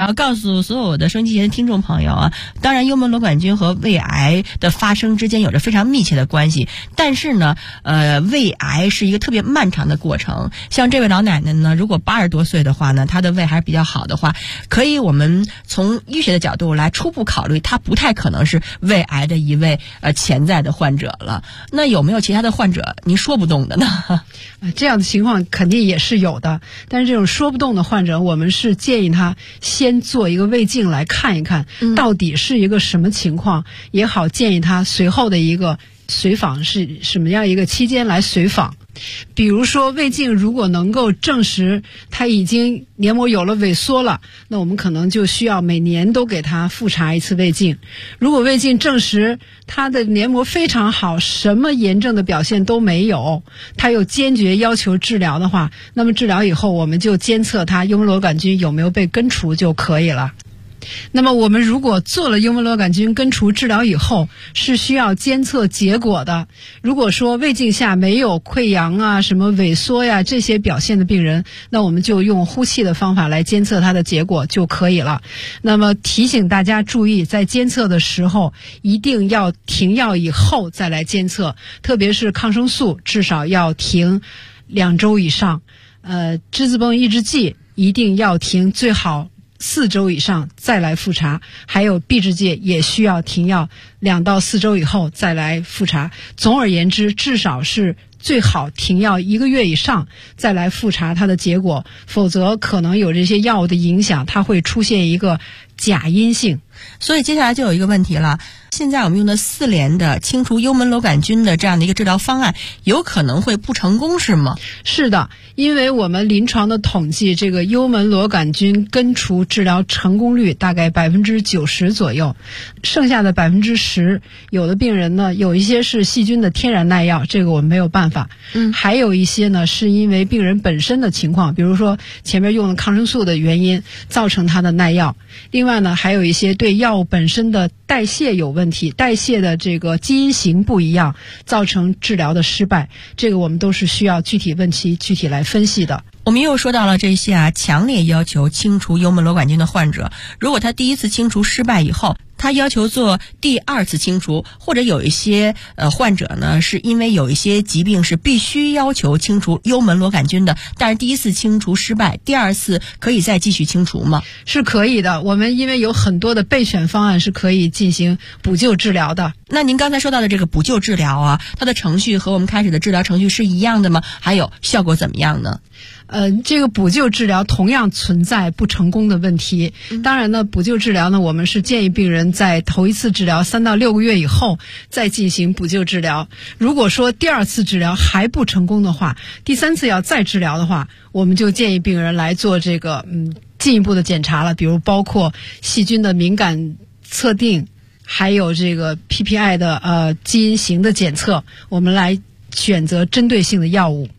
要告诉所有的收音机前的听众朋友啊，当然幽门螺杆菌和胃癌的发生之间有着非常密切的关系，但是呢胃癌是一个特别漫长的过程。像这位老奶奶呢，如果80多岁的话呢，她的胃还是比较好的话，可以我们从医学的角度来初步考虑，她不太可能是胃癌的一位潜在的患者了。那有没有其他的患者您说不动的呢？ 这样的情况肯定也是有的，但是这种说不动的患者，我们是建议他先做一个胃镜来看一看，到底是一个什么情况，也好建议他随后的一个随访是什么样一个期间来随访。比如说胃镜如果能够证实他已经黏膜有了萎缩了，那我们可能就需要每年都给他复查一次胃镜。如果胃镜证实他的黏膜非常好，什么炎症的表现都没有，他又坚决要求治疗的话，那么治疗以后我们就监测他幽门螺杆菌有没有被根除就可以了。那么我们如果做了幽门螺杆菌根除治疗以后，是需要监测结果的。如果说胃镜下没有溃疡啊、什么萎缩呀这些表现的病人，那我们就用呼气的方法来监测它的结果就可以了。那么提醒大家注意，在监测的时候一定要停药以后再来监测，特别是抗生素至少要停2周以上，质子泵抑制剂一定要停，最好4周以上再来复查，还有避制剂也需要停药2到4周以后再来复查。总而言之，至少是最好停药1个月以上再来复查它的结果，否则可能有这些药物的影响，它会出现一个假阴性。 所以接下来就有一个问题了，现在我们用的4联的清除幽门螺杆菌的这样的一个治疗方案，有可能会不成功是吗？ 是的，因为我们临床的统计，这个幽门螺杆菌根除治疗成功率大概90%左右，剩下的10%，有的病人呢，有一些是细菌的天然耐药，这个我们没有办法。还有一些呢，是因为病人本身的情况，比如说前面用了抗生素的原因造成他的耐药。另外呢，还有一些对药物本身的代谢有问题，代谢的这个基因型不一样，造成治疗的失败，这个我们都是需要具体问题具体来分析的。 我们又说到了这些强烈要求清除幽门螺杆菌的患者，如果他第一次清除失败以后，他要求做第2次清除，或者有一些患者呢，是因为有一些疾病是必须要求清除幽门螺杆菌的，但是第1次清除失败，第2次可以再继续清除吗？ 是可以的，我们因为有很多的备选方案是可以进行补救治疗的。 那您刚才说到的这个补救治疗啊，它的程序和我们开始的治疗程序是一样的吗？还有效果怎么样呢？ 这个补救治疗同样存在不成功的问题。当然呢，补救治疗呢，我们是建议病人在头1次治疗3到6个月以后再进行补救治疗。如果说第2次治疗还不成功的话，第3次要再治疗的话，我们就建议病人来做这个进一步的检查了，比如包括细菌的敏感测定，还有这个 PPI 的基因型的检测，我们来选择针对性的药物。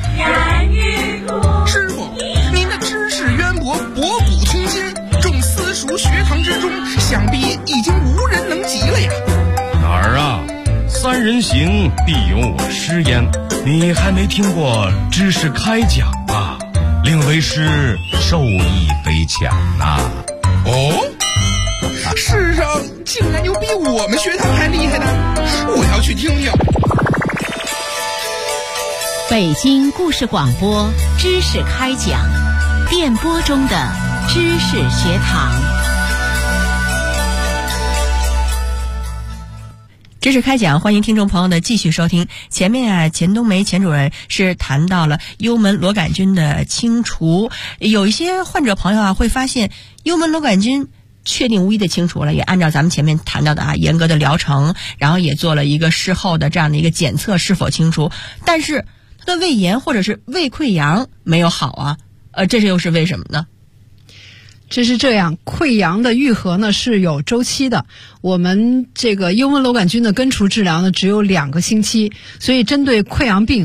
师傅，您的知识渊博，博古通今，众私塾学堂之中，想必已经无人能及了呀。 哪儿啊？3人行，必有我师焉。你还没听过知识开讲啊？令为师受益匪浅呐。 哦，世上竟然有比我们学堂还厉害的，我要去听听。 北京故事广播知识开讲，电波中的知识学堂。 知识开讲，欢迎听众朋友的继续收听。前面钱冬梅钱主任是谈到了幽门螺杆菌的清除，有一些患者朋友会发现幽门螺杆菌确定无疑的清除了，也按照咱们前面谈到的严格的疗程，然后也做了一个事后的这样的一个检测是否清除，但是他的胃炎或者是胃溃疡没有好这又是为什么呢？ 这是这样，溃疡的愈合呢是有周期的，我们这个幽门螺杆菌的根除治疗呢只有2个星期，所以针对溃疡病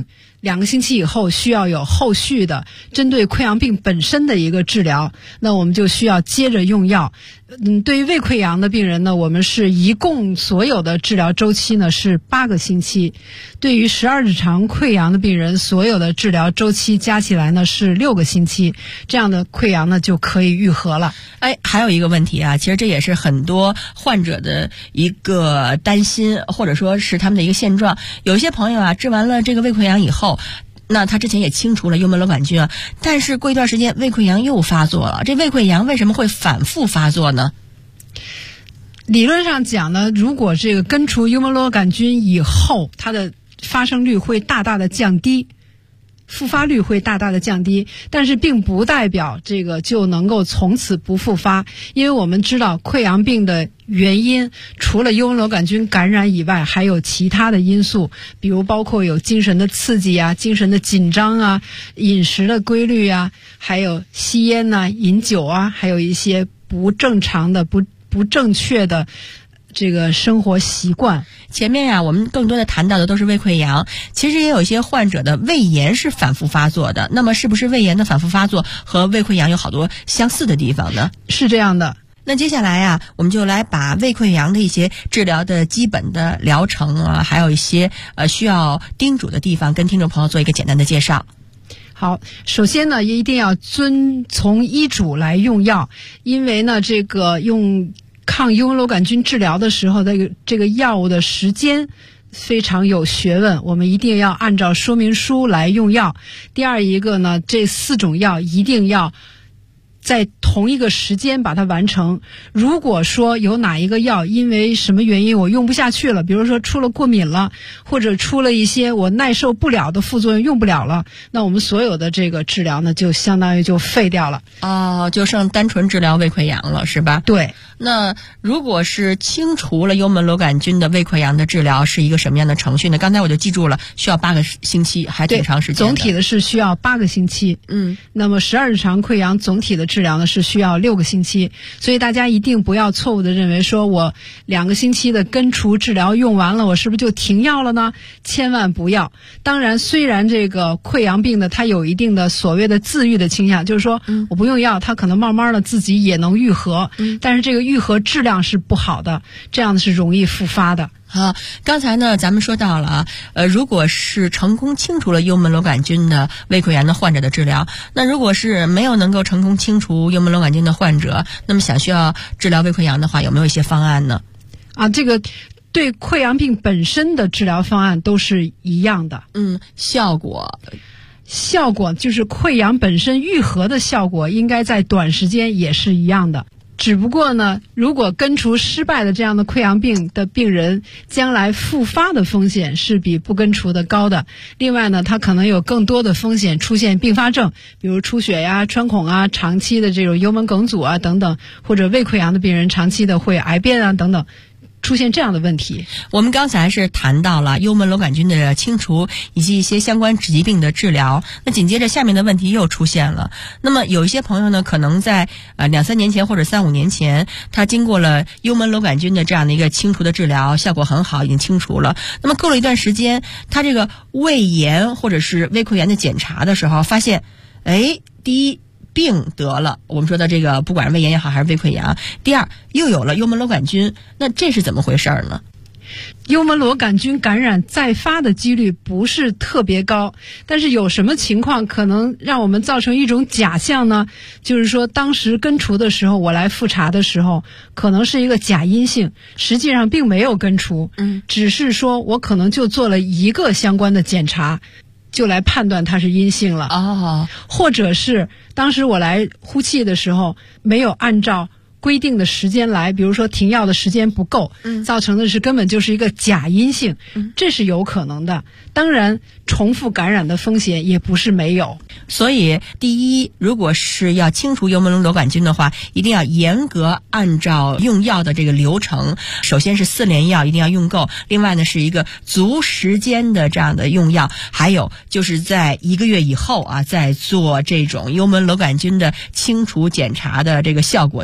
2个星期以后需要有后续的针对溃疡病本身的一个治疗，那我们就需要接着用药。对于胃溃疡的病人呢，我们是一共所有的治疗周期呢是8个星期。对于12指肠溃疡的病人，所有的治疗周期加起来呢是6个星期，这样的溃疡呢就可以愈合了。 还有一个问题啊，其实这也是很多患者的一个担心，或者说是他们的一个现状。有一些朋友啊，治完了这个胃溃疡以后，那他之前也清除了幽门螺杆菌啊，但是过一段时间胃溃疡又发作了。这胃溃疡为什么会反复发作呢？ 理论上讲呢，如果这个根除幽门螺杆菌以后，它的发生率会大大的降低，复发率会大大的降低，但是并不代表这个就能够从此不复发。因为我们知道溃疡病的原因除了幽门螺杆菌感染以外，还有其他的因素，比如包括有精神的刺激啊、精神的紧张啊、饮食的规律啊，还有吸烟啊、饮酒啊，还有一些不正常的不正确的这个生活习惯。 前面呀，我们更多的谈到的都是胃溃疡，其实也有一些患者的胃炎是反复发作的。那么是不是胃炎的反复发作和胃溃疡有好多相似的地方呢？ 是这样的。 那接下来呀，我们就来把胃溃疡的一些治疗的基本的疗程啊，还有一些需要叮嘱的地方，跟听众朋友做一个简单的介绍。 好，首先呢，一定要遵从医嘱来用药，因为呢，这个用抗幽门螺杆菌治疗的时候，这个药物的时间非常有学问，我们一定要按照说明书来用药。第二一个呢，这4种药一定要在同一个时间把它完成。如果说有哪一个药因为什么原因我用不下去了，比如说出了过敏了，或者出了一些我耐受不了的副作用，用不了了，那我们所有的这个治疗呢就相当于就废掉了。 就剩单纯治疗胃溃疡了，是吧？ 对。 那如果是清除了幽门螺杆菌的胃溃疡的治疗是一个什么样的程序呢？刚才我就记住了，需要8个星期，还挺长时间的。 总体的是需要8个星期。那么12指肠溃疡总体的治疗呢是需要6个星期。所以大家一定不要错误的认为说我2个星期的根除治疗用完了，我是不是就停药了呢？千万不要。当然虽然这个溃疡病呢它有一定的所谓的自愈的倾向，就是说我不用药它可能慢慢的自己也能愈合，但是这个愈合质量是不好的，这样的是容易复发的。 刚才呢咱们说到了如果是成功清除了幽门螺杆菌的胃溃疡的患者的治疗，那如果是没有能够成功清除幽门螺杆菌的患者，那么需要治疗胃溃疡的话，有没有一些方案呢？ 这个对溃疡病本身的治疗方案都是一样的。效果就是溃疡本身愈合的效果应该在短时间也是一样的。只不过呢，如果根除失败的这样的溃疡病的病人，将来复发的风险是比不根除的高的。另外呢，他可能有更多的风险出现并发症，比如出血呀、穿孔啊、长期的这种幽门梗阻啊等等，或者胃溃疡的病人长期的会癌变啊等等，出现这样的问题。 我们刚才是谈到了幽门螺杆菌的清除以及一些相关疾病的治疗，那紧接着下面的问题又出现了。那么有一些朋友呢，可能在2-3年前或者3-5年前，他经过了幽门螺杆菌的这样的一个清除的治疗，效果很好，已经清除了。那么过了一段时间，他这个胃炎或者是胃溃疡的检查的时候，发现第一病得了，我们说的这个不管是胃炎也好还是胃溃疡，第二又有了幽门螺杆菌，那这是怎么回事呢？ 幽门螺杆菌感染再发的几率不是特别高，但是有什么情况可能让我们造成一种假象呢？就是说当时根除的时候，我来复查的时候可能是一个假阴性，实际上并没有根除，只是说我可能就做了一个相关的检查，就来判断它是阴性了。或者是当时我来呼气的时候没有按照规定的时间来，比如说停药的时间不够，造成的是根本就是一个假阴性，这是有可能的。当然重复感染的风险也不是没有。 所以第一，如果是要清除幽门螺杆菌的话，一定要严格按照用药的这个流程，首先是4联药一定要用够，另外呢是一个足时间的这样的用药，还有就是在1个月以后再做这种幽门螺杆菌的清除检查的这个效果测试。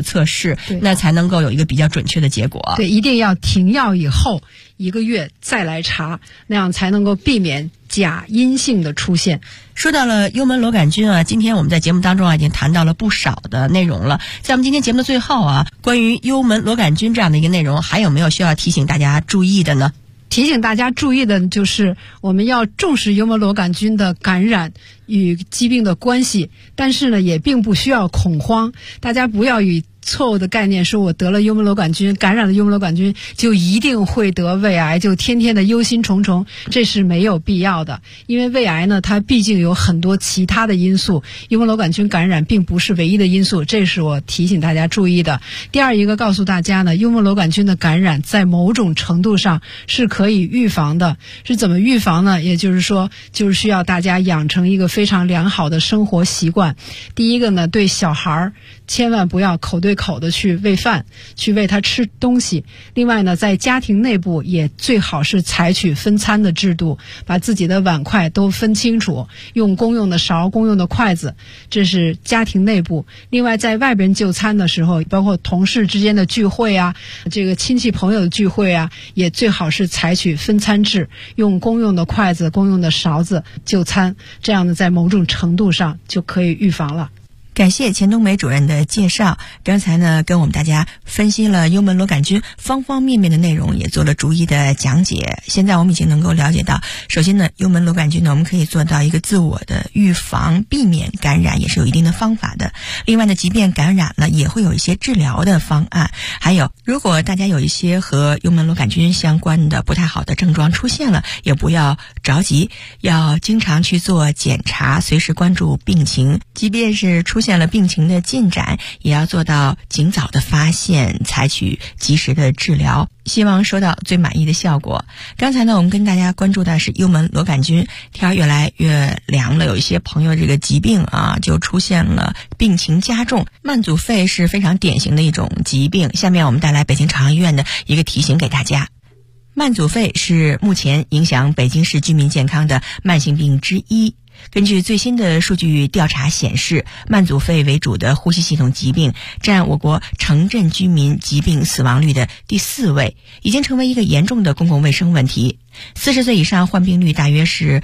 式，那才能够有一个比较准确的结果。 对，一定要停药以后1个月再来查，那样才能够避免假阴性的出现。 说到了幽门螺杆菌啊，今天我们在节目当中已经谈到了不少的内容了。在我们今天节目的最后啊，关于幽门螺杆菌这样的一个内容，还有没有需要提醒大家注意的呢？ 提醒大家注意的就是我们要重视幽门螺杆菌的感染与疾病的关系，但是呢也并不需要恐慌，大家不要以错误的概念说我得了幽门螺杆菌，感染了幽门螺杆菌就一定会得胃癌，就天天的忧心忡忡，这是没有必要的。因为胃癌呢它毕竟有很多其他的因素，幽门螺杆菌感染并不是唯一的因素，这是我提醒大家注意的。第二一个告诉大家呢，幽门螺杆菌的感染在某种程度上是可以预防的。是怎么预防呢？也就是说就是需要大家养成一个非常良好的生活习惯。第一个呢，对小孩千万不要口对口的去喂饭，去喂他吃东西。另外呢，在家庭内部也最好是采取分餐的制度，把自己的碗筷都分清楚，用公用的勺、公用的筷子，这是家庭内部。另外在外边就餐的时候，包括同事之间的聚会啊，这个亲戚朋友的聚会啊，也最好是采取分餐制，用公用的筷子、公用的勺子就餐，这样呢在某种程度上就可以预防了。 感谢钱冬梅主任的介绍，刚才呢跟我们大家分析了幽门螺杆菌方方面面的内容，也做了逐一的讲解。现在我们已经能够了解到，首先呢幽门螺杆菌呢我们可以做到一个自我的预防，避免感染也是有一定的方法的。另外呢即便感染了也会有一些治疗的方案。还有如果大家有一些和幽门螺杆菌相关的不太好的症状出现了，也不要着急，要经常去做检查，随时关注病情，即便是出现了病情的进展，也要做到尽早的发现，采取及时的治疗，希望收到最满意的效果。刚才呢我们跟大家关注的是幽门螺杆菌，天越来越凉了，有一些朋友这个疾病啊就出现了病情加重，慢阻肺是非常典型的一种疾病。下面我们带来北京朝阳医院的一个提醒给大家。慢阻肺是目前影响北京市居民健康的慢性病之一。根据最新的数据调查显示，慢阻肺为主的呼吸系统疾病占我国城镇居民疾病死亡率的第4位，已经成为一个严重的公共卫生问题。40岁以上患病率大约是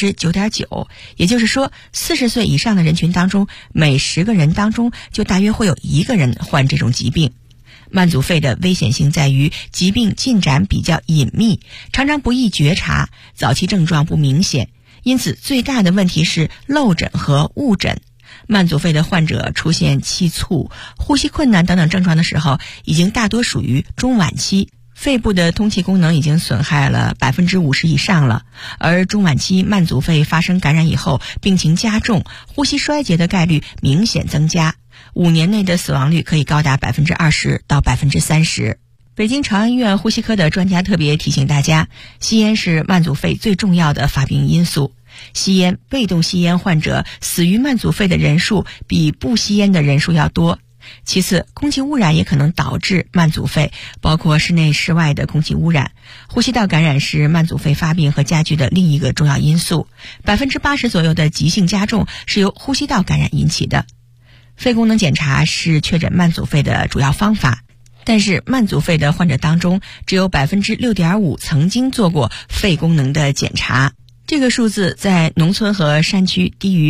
9.9%， 也就是说40岁以上的人群当中，每10个人当中就大约会有1个人患这种疾病。慢阻肺的危险性在于疾病进展比较隐秘，常常不易觉察，早期症状不明显，因此最大的问题是漏诊和误诊。慢阻肺的患者出现气促、呼吸困难等等症状的时候，已经大多属于中晚期，肺部的通气功能已经损害了 50% 以上了。而中晚期慢阻肺发生感染以后，病情加重，呼吸衰竭的概率明显增加，5年内的死亡率可以高达 20% 到 30%。北京朝阳医院呼吸科的专家特别提醒大家，吸烟是慢阻肺最重要的发病因素。吸烟、被动吸烟患者死于慢阻肺的人数比不吸烟的人数要多。其次，空气污染也可能导致慢阻肺，包括室内室外的空气污染。呼吸道感染是慢阻肺发病和加剧的另一个重要因素，80%左右的急性加重是由呼吸道感染引起的。肺功能检查是确诊慢阻肺的主要方法，但是慢阻肺的患者当中，只有 6.5% 曾经做过肺功能的检查，这个数字在农村和山区低于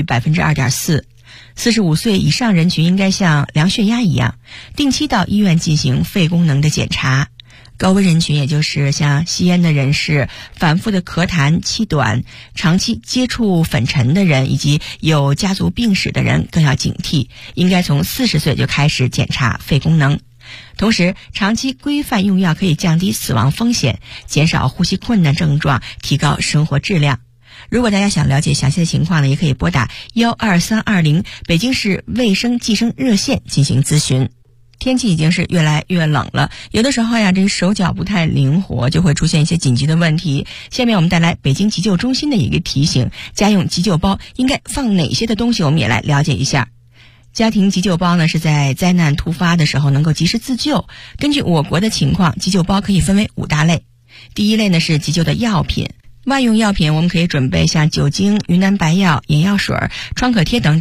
2.4%。45岁以上人群应该像量血压一样，定期到医院进行肺功能的检查。高危人群，也就是像吸烟的人士、反复的咳痰、气短、长期接触粉尘的人以及有家族病史的人更要警惕，应该从40岁就开始检查肺功能。同时，长期规范用药可以降低死亡风险，减少呼吸困难症状，提高生活质量。如果大家想了解详细的情况呢，也可以拨打12320北京市卫生计生热线进行咨询。天气已经是越来越冷了，有的时候呀，这个手脚不太灵活，就会出现一些紧急的问题。下面我们带来北京急救中心的一个提醒，家用急救包应该放哪些的东西，我们也来了解一下。家庭急救包呢，是在灾难突发的时候能够及时自救。根据我国的情况，急救包可以分为5大类。第一类呢是急救的药品，万用药品我们可以准备像酒精、云南白药、眼药水、创可贴等等。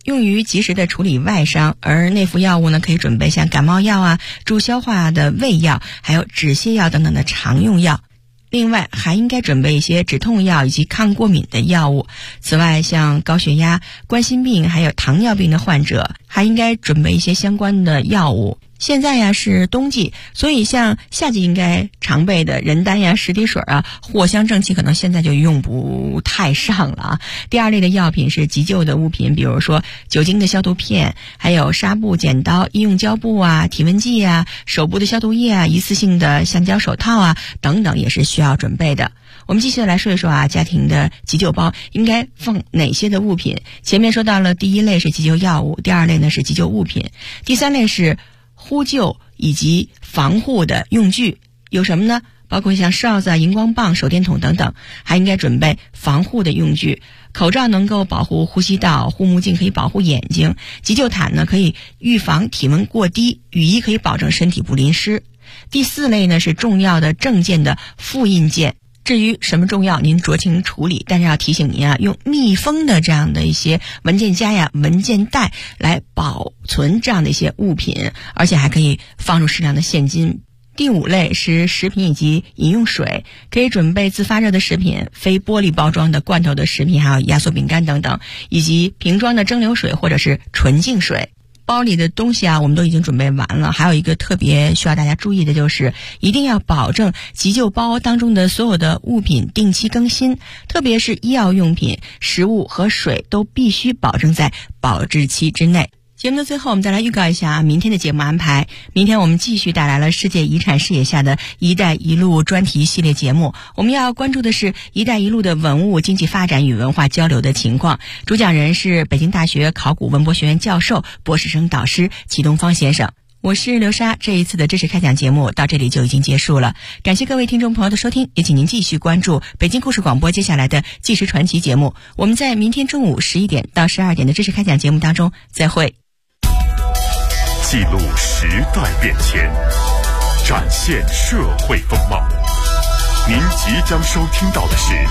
用于及时的处理外伤，而内服药物呢，可以准备像感冒药啊、助消化的胃药，还有止泻药等等的常用药。另外还应该准备一些止痛药以及抗过敏的药物。此外，像高血压、冠心病还有糖尿病的患者，还应该准备一些相关的药物。现在呀是冬季，所以像夏季应该常备的人丹呀、十滴水啊、藿香正气可能现在就用不太上了啊。第二类的药品是急救的物品，比如说酒精的消毒片，还有纱布、剪刀、医用胶布啊、体温计啊、手部的消毒液啊、一次性的橡胶手套啊等等，也是需要准备的。我们继续来说一说啊，家庭的急救包应该放哪些的物品。前面说到了第一类是急救药物，第二类呢是急救物品，第三类是呼救以及防护的用具。有什么呢？包括像哨子、荧光棒、手电筒等等。还应该准备防护的用具，口罩能够保护呼吸道，护目镜可以保护眼睛，急救毯呢可以预防体温过低，雨衣可以保证身体不淋湿。第四类呢是重要的证件的复印件。至于什么重要，您酌情处理，但是要提醒您啊，用密封的这样的一些文件夹呀、文件袋来保存这样的一些物品，而且还可以放入适量的现金。第五类是食品以及饮用水，可以准备自发热的食品、非玻璃包装的罐头的食品，还有压缩饼干等等，以及瓶装的蒸馏水或者是纯净水。包里的东西啊，我们都已经准备完了。还有一个特别需要大家注意的就是，一定要保证急救包当中的所有的物品定期更新，特别是医药用品、食物和水都必须保证在保质期之内。节目的最后，我们再来预告一下明天的节目安排。明天我们继续带来了世界遗产视野下的一带一路专题系列节目，我们要关注的是一带一路的文物经济发展与文化交流的情况。主讲人是北京大学考古文博学院教授、博士生导师齐东方先生。我是刘莎，这一次的知识开讲节目到这里就已经结束了，感谢各位听众朋友的收听，也请您继续关注北京故事广播接下来的纪实传奇节目。我们在明天中午11点到12点的知识开讲节目当中再会。 记录时代变迁，展现社会风貌。您即将收听到的是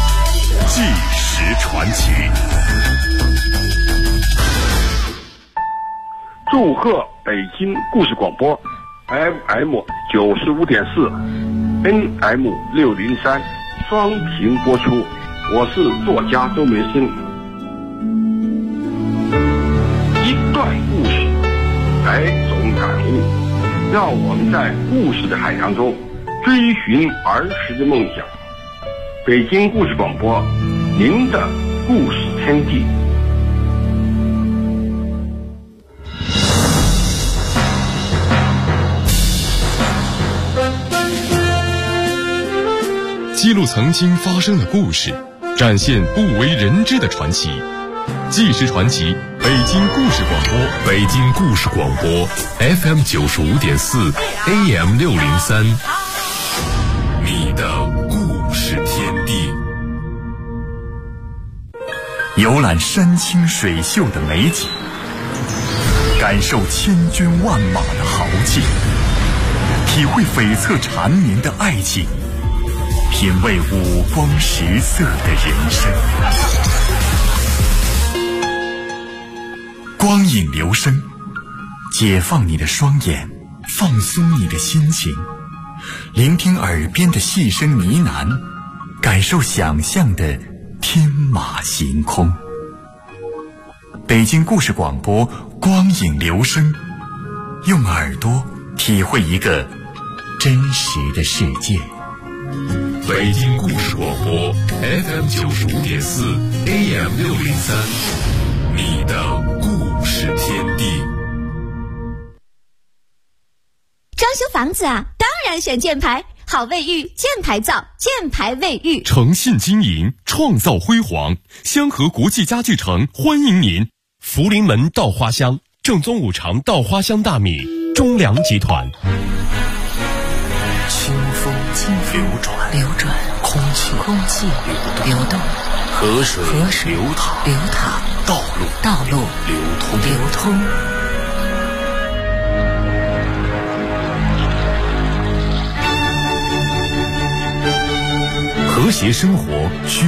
《纪实传奇》。 祝贺北京故事广播 FM 95.4 NM 603双频播出，我是作家周梅生。一段故事，百种感悟，让我们在故事的海洋中追寻儿时的梦想。北京故事广播，您的故事天地。 记录曾经发生的故事，展现不为人知的传奇。纪实传奇，北京故事广播，北京故事广播 FM 95.4 AM 603，你的故事天地。游览山清水秀的美景，感受千军万马的豪气，体会悱恻缠绵的爱情，品味五光十色的人生。光影留声，解放你的双眼，放松你的心情，聆听耳边的细声呢喃，感受想象的天马行空。北京故事广播，光影留声，用耳朵体会一个真实的世界。北京故事广播 FM 95.4 AM 603，你的故事天地。 装修房子啊，当然选箭牌，好卫浴，箭牌造，箭牌卫浴。 诚信经营，创造辉煌。香河国际家具城欢迎您。福临门稻花香，正宗五常稻花香大米，中粮集团。 清风流转，空气流动，河水流淌，道路流通。 和谐生活需